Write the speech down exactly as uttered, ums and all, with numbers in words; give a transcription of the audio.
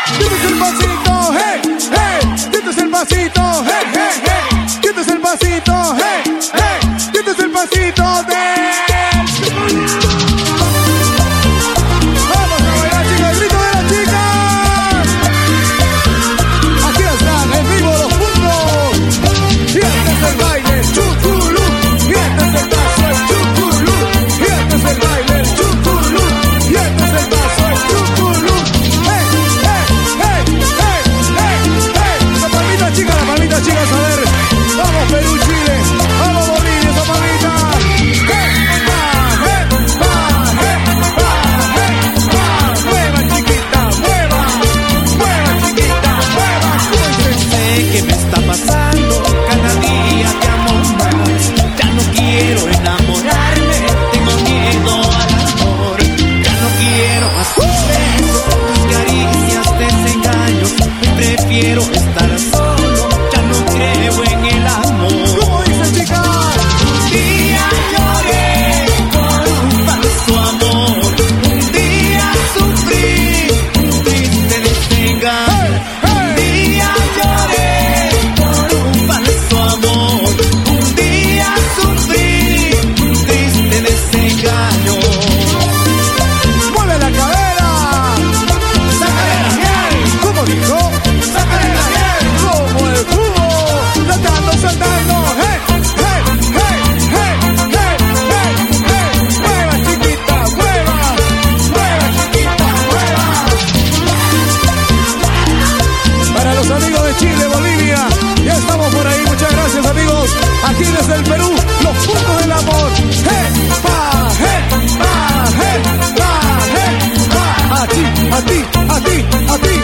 Este es el pasito, hey, hey. Este es el pasito, hey, hey, hey. Este es el pasito, hey, hey. Este es el pasito de... Vamos a bailar, chicas, el grito de las chicas. Aquí están, en vivo los puntos. Y este es el baile, chuculú. Y este es el paso, el chuculú. Y este es el baile, el chuculú. Y este es el paso, el chuculú. Hey, hey, hey, hey, hey, hey. La palmita chica, la palmita chica, a ver. Vamos Perú, Chile. Vamos Bolivia, esa palmita. Hey, va, hey, va, hey, va, hey, va. Mueva chiquita, mueva. Mueva chiquita, mueva. Sé que me está pasando, cada día te amo más. Ya no quiero enamorarme, tengo miedo al amor. Ya no quiero más tus besos, tus caricias, desengaños. Prefiero estar solo, ya no creo en el amor. ¿Cómo dice, chica? Un día lloré por un falso amor. Un día sufrí un triste desengaño. Un día lloré por un falso amor. Un día sufrí un triste desengaño. ¡Mueve la cadera! ¡Sácale la miel! ¿Cómo dijo? ¡Sácale la miel! Como el cubo, saltando, saltando, hey, hey, hey, hey, hey, hey, hey. Mueva chiquita, mueva, mueva chiquita, mueva. Para los amigos de Chile, Bolivia, ya estamos por ahí, muchas gracias amigos. Aquí desde el Perú, los puntos del amor. Hey, pa, hey, pa, hey, pa, hey, pa. A ti, a ti, a ti, a ti.